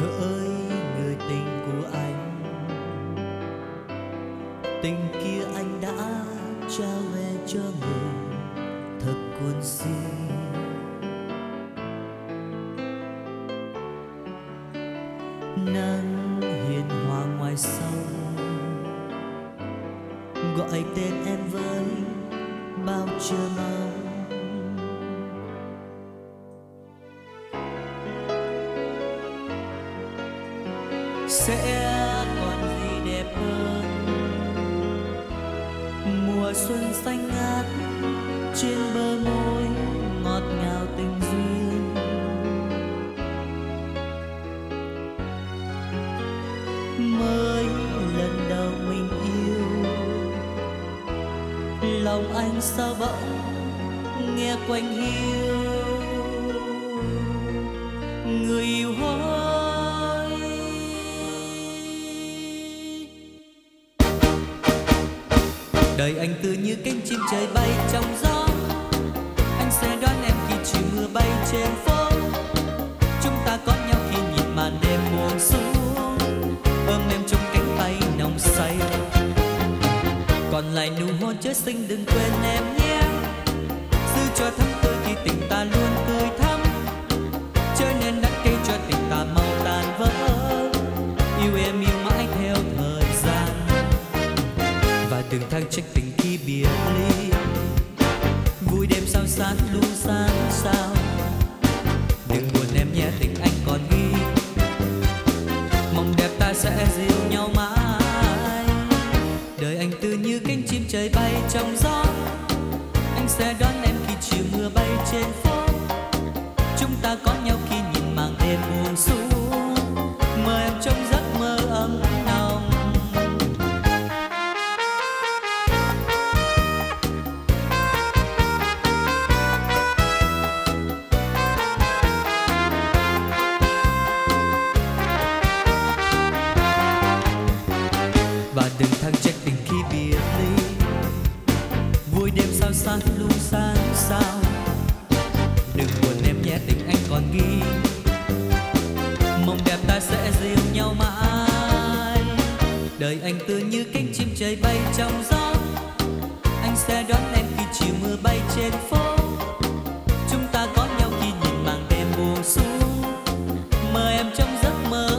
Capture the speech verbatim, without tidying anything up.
Hỡi người tình của anh, tình kia anh đã trao về cho người thật cuồng si. Nắng hiền hòa ngoài sông gọi tên em với bao chờ mong. Sẽ còn gì đẹp hơn mùa xuân xanh ngát trên bờ môi ngọt ngào tình duyên. Mới lần đầu mình yêu, lòng anh sao bỗng nghe quạnh hiu. Người yêu hỡi, đời anh tựa như cánh chim trời bay trong gió. Anh sẽ đón em khi chiều mưa bay trên phố. Chúng ta có nhau khi nhìn màn đêm buông xuống, ôm em trong cánh tay nồng say. Còn lại nụ hôn chớ xinh đừng quên em nhé, giữ cho thắm tươi khi tình ta luôn tươi thắm. Chớ nên đắng cay cho tình ta mau tàn vỡ. Yêu em yêu mãi theo thời gian, và đừng than trách tình khi biệt ly. Vui đêm sao sát lu sáng sao, đừng buồn em nhé tình anh còn ghi. Mong đẹp ta sẽ dìu nhau mãi. Đời anh tựa như cánh chim trời bay trong gió. Anh sẽ đón em khi chiều mưa bay trên phố. Chúng ta có nhau khi nhìn màn đêm buông xuống, mơ em trong giấc mơ ấm nồng. Và đừng than trách tình khi biệt ly. Vui đêm sao sát lu sáng sao, đừng buồn em nhé tình anh còn ghi. Mong đẹp ta sẽ dìu nhau mãi. Đời anh tựa như cánh chim trời bay trong gió. Anh sẽ đón em khi chiều mưa bay trên phố. Chúng ta có nhau khi nhìn màn đêm buông xuống, mơ em trong giấc mơ